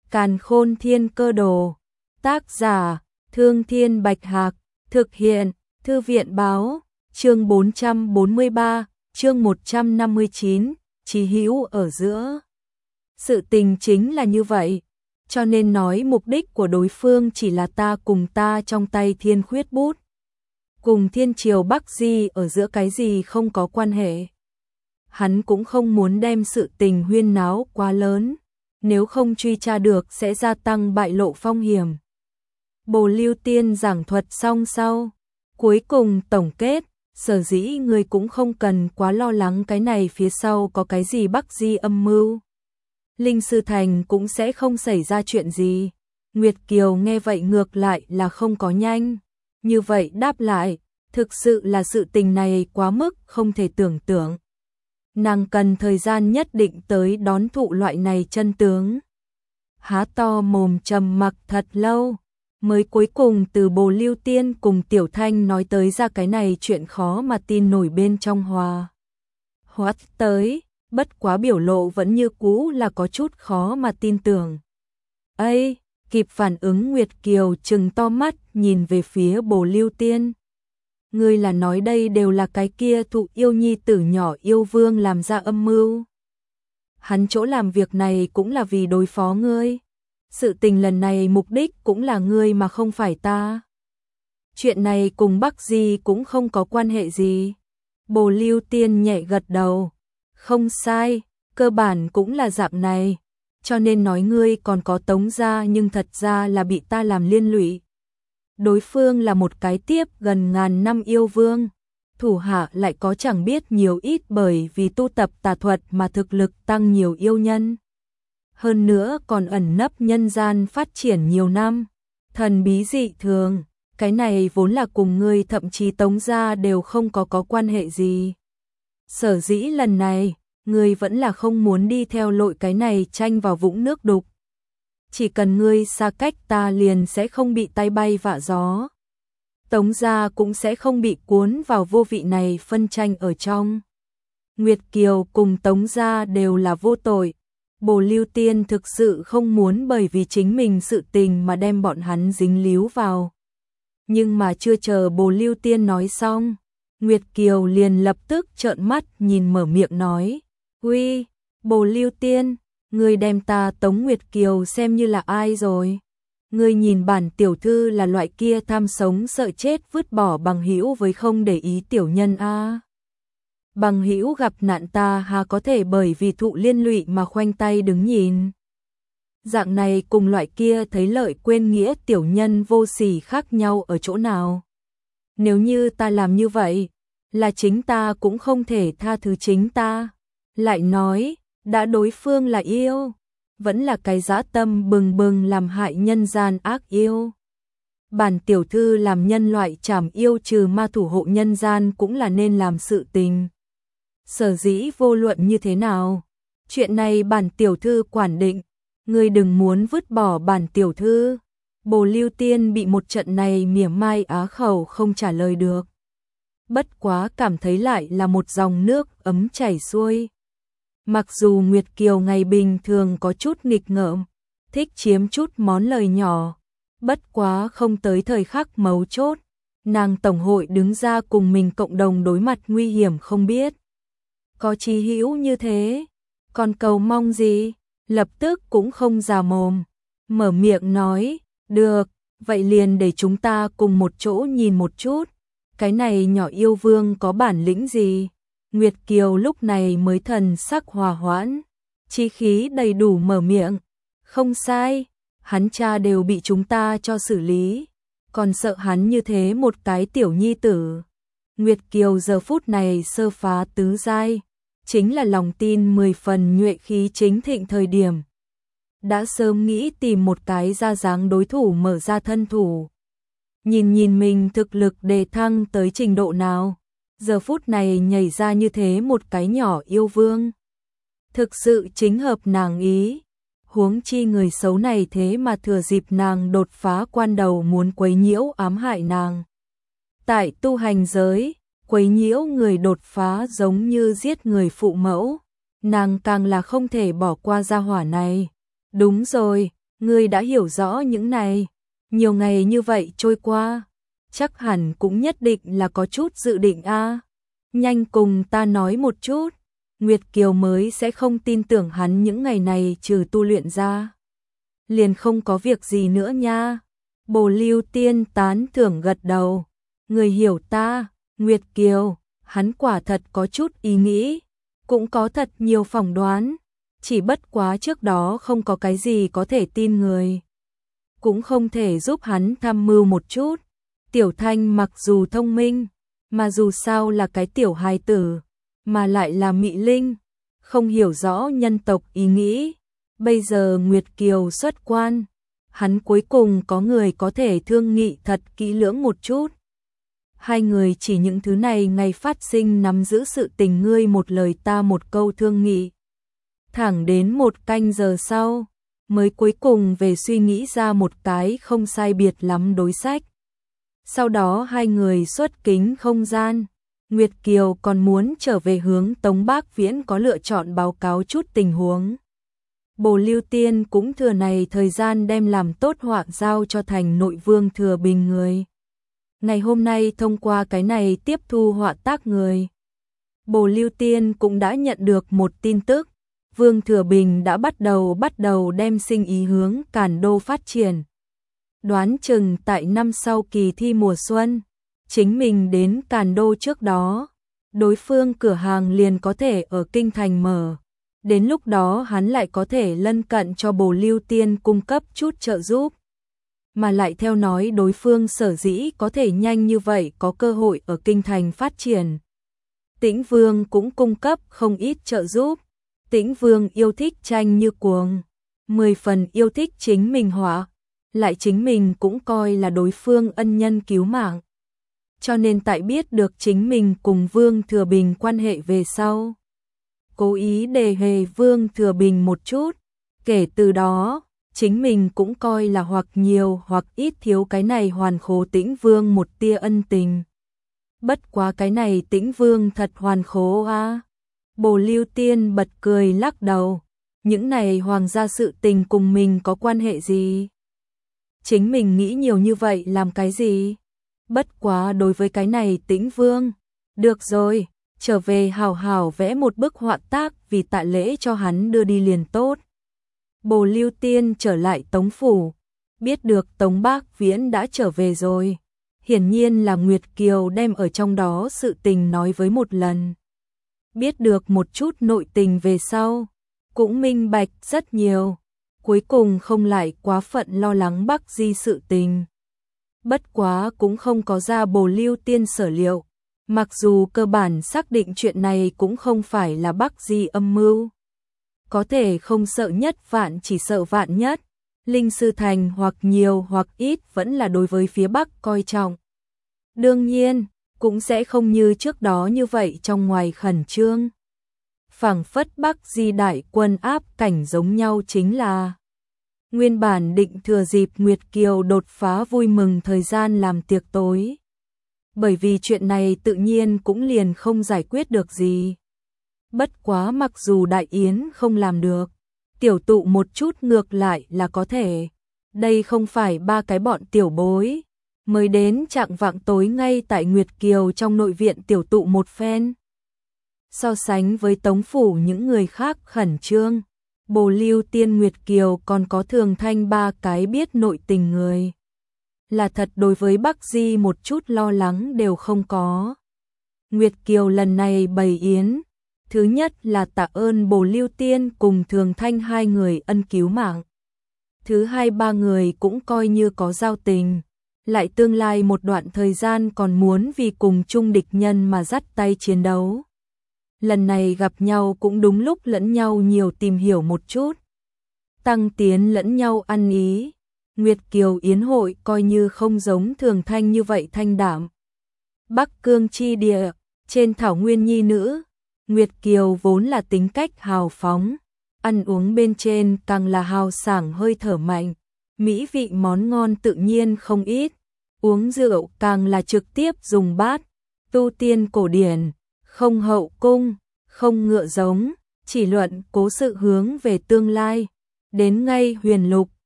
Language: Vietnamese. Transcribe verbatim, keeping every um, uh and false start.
Càn Khôn Thiên Cơ Đồ. Tác giả: Thương Thiên Bạch Hạc. Thực hiện: Thư viện báo. Chương bốn trăm bốn mươi ba, chương một trăm năm mươi chín, chí hữu ở giữa. Sự tình chính là như vậy, cho nên nói mục đích của đối phương chỉ là ta cùng ta trong tay Thiên Khuyết bút. Cùng Thiên Triều Bắc Di ở giữa cái gì không có quan hệ. Hắn cũng không muốn đem sự tình huyên náo quá lớn, nếu không truy tra được sẽ gia tăng bại lộ phong hiểm. Bồ Lưu Tiên giảng thuật xong sau, cuối cùng tổng kết, sở dĩ người cũng không cần quá lo lắng cái này phía sau có cái gì Bắc Di âm mưu. Linh Sư Thành cũng sẽ không xảy ra chuyện gì. Nguyệt Kiều nghe vậy ngược lại là không có nhanh. Như vậy đáp lại, thực sự là sự tình này quá mức không thể tưởng tượng. Nàng cần thời gian nhất định tới đón thụ loại này chân tướng. Há to mồm trầm mặc thật lâu, mới cuối cùng từ Bồ Lưu Tiên cùng Tiểu Thanh nói tới ra cái này chuyện khó mà tin nổi bên trong hòa. Hoát tới, bất quá biểu lộ vẫn như cũ là có chút khó mà tin tưởng. Ây, kịp phản ứng Nguyệt Kiều trừng to mắt nhìn về phía Bồ Lưu Tiên. Ngươi là nói đây đều là cái kia thụ yêu nhi tử nhỏ yêu vương làm ra âm mưu. Hắn chỗ làm việc này cũng là vì đối phó ngươi. Sự tình lần này mục đích cũng là ngươi mà không phải ta. Chuyện này cùng Bắc Di cũng không có quan hệ gì. Bồ Lưu Tiên nhẹ gật đầu. Không sai, cơ bản cũng là dạng này. Cho nên nói ngươi còn có Tống gia nhưng thật ra là bị ta làm liên lụy. Đối phương là một cái tiếp gần ngàn năm yêu vương. Thủ hạ lại có chẳng biết nhiều ít bởi vì tu tập tà thuật mà thực lực tăng nhiều yêu nhân. Hơn nữa còn ẩn nấp nhân gian phát triển nhiều năm. Thần bí dị thường, cái này vốn là cùng ngươi thậm chí Tống gia đều không có có quan hệ gì. Sở dĩ lần này, ngươi vẫn là không muốn đi theo lội cái này tranh vào vũng nước đục. Chỉ cần ngươi xa cách ta liền sẽ không bị tay bay vạ gió. Tống gia cũng sẽ không bị cuốn vào vô vị này phân tranh ở trong. Nguyệt Kiều cùng Tống gia đều là vô tội. Bồ Lưu Tiên thực sự không muốn bởi vì chính mình sự tình mà đem bọn hắn dính líu vào. Nhưng mà chưa chờ Bồ Lưu Tiên nói xong, Nguyệt Kiều liền lập tức trợn mắt nhìn mở miệng nói. Uy, Bồ Lưu Tiên, ngươi đem ta Tống Nguyệt Kiều xem như là ai rồi? Ngươi nhìn bản tiểu thư là loại kia tham sống sợ chết vứt bỏ bằng hữu với không để ý tiểu nhân a. Bằng hữu gặp nạn ta hà có thể bởi vì thụ liên lụy mà khoanh tay đứng nhìn. Dạng này cùng loại kia thấy lợi quên nghĩa tiểu nhân vô sỉ khác nhau ở chỗ nào? Nếu như ta làm như vậy, là chính ta cũng không thể tha thứ chính ta. Lại nói, đã đối phương là yêu, vẫn là cái dã tâm bừng bừng làm hại nhân gian ác yêu. Bản tiểu thư làm nhân loại trảm yêu trừ ma thủ hộ nhân gian cũng là nên làm sự tình. Sở dĩ vô luận như thế nào, chuyện này bản tiểu thư quản định, ngươi đừng muốn vứt bỏ bản tiểu thư. Bồ Lưu Tiên bị một trận này mỉa mai á khẩu không trả lời được. Bất quá cảm thấy lại là một dòng nước ấm chảy xuôi. Mặc dù Nguyệt Kiều ngày bình thường có chút nghịch ngợm, thích chiếm chút món lời nhỏ, bất quá không tới thời khắc mấu chốt, nàng tổng hội đứng ra cùng mình cộng đồng đối mặt nguy hiểm không biết. Có chí hữu như thế, còn cầu mong gì, lập tức cũng không già mồm, mở miệng nói, được, vậy liền để chúng ta cùng một chỗ nhìn một chút, cái này nhỏ yêu vương có bản lĩnh gì. Nguyệt Kiều lúc này mới thần sắc hòa hoãn, chí khí đầy đủ mở miệng, không sai, hắn cha đều bị chúng ta cho xử lý, còn sợ hắn như thế một cái tiểu nhi tử. Nguyệt Kiều giờ phút này sơ phá tứ giai, chính là lòng tin mười phần nhuệ khí chính thịnh thời điểm. Đã sớm nghĩ tìm một cái ra dáng đối thủ mở ra thân thủ. Nhìn nhìn mình thực lực đề thăng tới trình độ nào. Giờ phút này nhảy ra như thế một cái nhỏ yêu vương. Thực sự chính hợp nàng ý. Huống chi người xấu này thế mà thừa dịp nàng đột phá quan đầu muốn quấy nhiễu ám hại nàng. Tại tu hành giới, quấy nhiễu người đột phá giống như giết người phụ mẫu. Nàng càng là không thể bỏ qua gia hỏa này. Đúng rồi, Ngươi đã hiểu rõ những này, nhiều ngày như vậy trôi qua, chắc hẳn cũng nhất định là có chút dự định a. Nhanh cùng ta nói một chút. Nguyệt Kiều mới sẽ không tin tưởng hắn những ngày này trừ tu luyện ra liền không có việc gì nữa nha. Bồ Lưu Tiên tán thưởng gật đầu. Người hiểu ta, Nguyệt Kiều, hắn quả thật có chút ý nghĩ, cũng có thật nhiều phỏng đoán, chỉ bất quá trước đó không có cái gì có thể tin người. Cũng không thể giúp hắn tham mưu một chút. Tiểu Thanh mặc dù thông minh, mà dù sao là cái tiểu hài tử, mà lại là Mị Linh, không hiểu rõ nhân tộc ý nghĩ. Bây giờ Nguyệt Kiều xuất quan, hắn cuối cùng có người có thể thương nghị thật kỹ lưỡng một chút. Hai người chỉ những thứ này ngày phát sinh nắm giữ sự tình ngươi một lời ta một câu thương nghị. Thẳng đến một canh giờ sau, mới cuối cùng về suy nghĩ ra một cái không sai biệt lắm đối sách. Sau đó hai người xuất kính không gian, Nguyệt Kiều còn muốn trở về hướng Tống Bác Viễn có lựa chọn báo cáo chút tình huống. Bồ Lưu Tiên cũng thừa này thời gian đem làm tốt họa giao cho thành nội Vương Thừa Bình người. Ngày hôm nay thông qua cái này tiếp thu họa tác người. Bồ Lưu Tiên cũng đã nhận được một tin tức, Vương Thừa Bình đã bắt đầu bắt đầu đem sinh ý hướng Càn Đô phát triển. Đoán chừng tại năm sau kỳ thi mùa xuân, chính mình đến Càn Đô trước đó, đối phương cửa hàng liền có thể ở Kinh Thành mở. Đến lúc đó hắn lại có thể lân cận cho Bồ Lưu Tiên cung cấp chút trợ giúp. Mà lại theo nói đối phương sở dĩ có thể nhanh như vậy có cơ hội ở Kinh Thành phát triển. Tĩnh Vương cũng cung cấp không ít trợ giúp. Tĩnh Vương yêu thích tranh như cuồng, mười phần yêu thích chính mình họa, lại chính mình cũng coi là đối phương ân nhân cứu mạng. Cho nên tại biết được chính mình cùng Vương Thừa Bình quan hệ về sau, cố ý đề hề Vương Thừa Bình một chút, kể từ đó, chính mình cũng coi là hoặc nhiều hoặc ít thiếu cái này hoàn khố Tĩnh Vương một tia ân tình. Bất quá cái này Tĩnh Vương thật hoàn khố a. Bồ Lưu Tiên bật cười lắc đầu, những này hoàng gia sự tình cùng mình có quan hệ gì? Chính mình nghĩ nhiều như vậy làm cái gì? Bất quá đối với cái này Tĩnh Vương, được rồi, trở về hào hào vẽ một bức họa tác vì tạ lễ cho hắn đưa đi liền tốt. Bồ Lưu Tiên trở lại Tống Phủ, biết được Tống Bác Viễn đã trở về rồi. Hiển nhiên là Nguyệt Kiều đem ở trong đó sự tình nói với một lần. Biết được một chút nội tình về sau, cũng minh bạch rất nhiều, cuối cùng không lại quá phận lo lắng Bắc Di sự tình. Bất quá cũng không có ra Bồ Lưu Tiên sở liệu, mặc dù cơ bản xác định chuyện này cũng không phải là Bắc Di âm mưu. Có thể không sợ nhất vạn chỉ sợ vạn nhất, Linh Sư Thành hoặc nhiều hoặc ít vẫn là đối với phía Bắc coi trọng. Đương nhiên, cũng sẽ không như trước đó như vậy trong ngoài khẩn trương. Phảng phất Bắc Di đại quân áp cảnh giống nhau chính là nguyên bản định thừa dịp Nguyệt Kiều đột phá vui mừng thời gian làm tiệc tối. Bởi vì chuyện này tự nhiên cũng liền không giải quyết được gì. Bất quá mặc dù đại yến không làm được, tiểu tụ một chút ngược lại là có thể. Đây không phải ba cái bọn tiểu bối, mới đến trạng vạng tối ngay tại Nguyệt Kiều trong nội viện tiểu tụ một phen. So sánh với Tống Phủ những người khác khẩn trương, Bồ Lưu Tiên Nguyệt Kiều còn có Thường Thanh ba cái biết nội tình người. Là thật đối với Bắc Di một chút lo lắng đều không có. Nguyệt Kiều lần này bày yến, thứ nhất là tạ ơn Bồ Lưu Tiên cùng Thường Thanh hai người ân cứu mạng. Thứ hai ba người cũng coi như có giao tình, lại tương lai một đoạn thời gian còn muốn vì cùng chung địch nhân mà dắt tay chiến đấu. Lần này gặp nhau cũng đúng lúc lẫn nhau nhiều tìm hiểu một chút, tăng tiến lẫn nhau ăn ý. Nguyệt Kiều yến hội coi như không giống Thường Thanh như vậy thanh đảm. Bắc Cương chi địa, trên thảo nguyên nhi nữ, Nguyệt Kiều vốn là tính cách hào phóng, ăn uống bên trên càng là hào sảng hơi thở mạnh, mỹ vị món ngon tự nhiên không ít, uống rượu càng là trực tiếp dùng bát, tu tiên cổ điển, không hậu cung, không ngựa giống, chỉ luận cố sự hướng về tương lai, đến ngay huyền lục,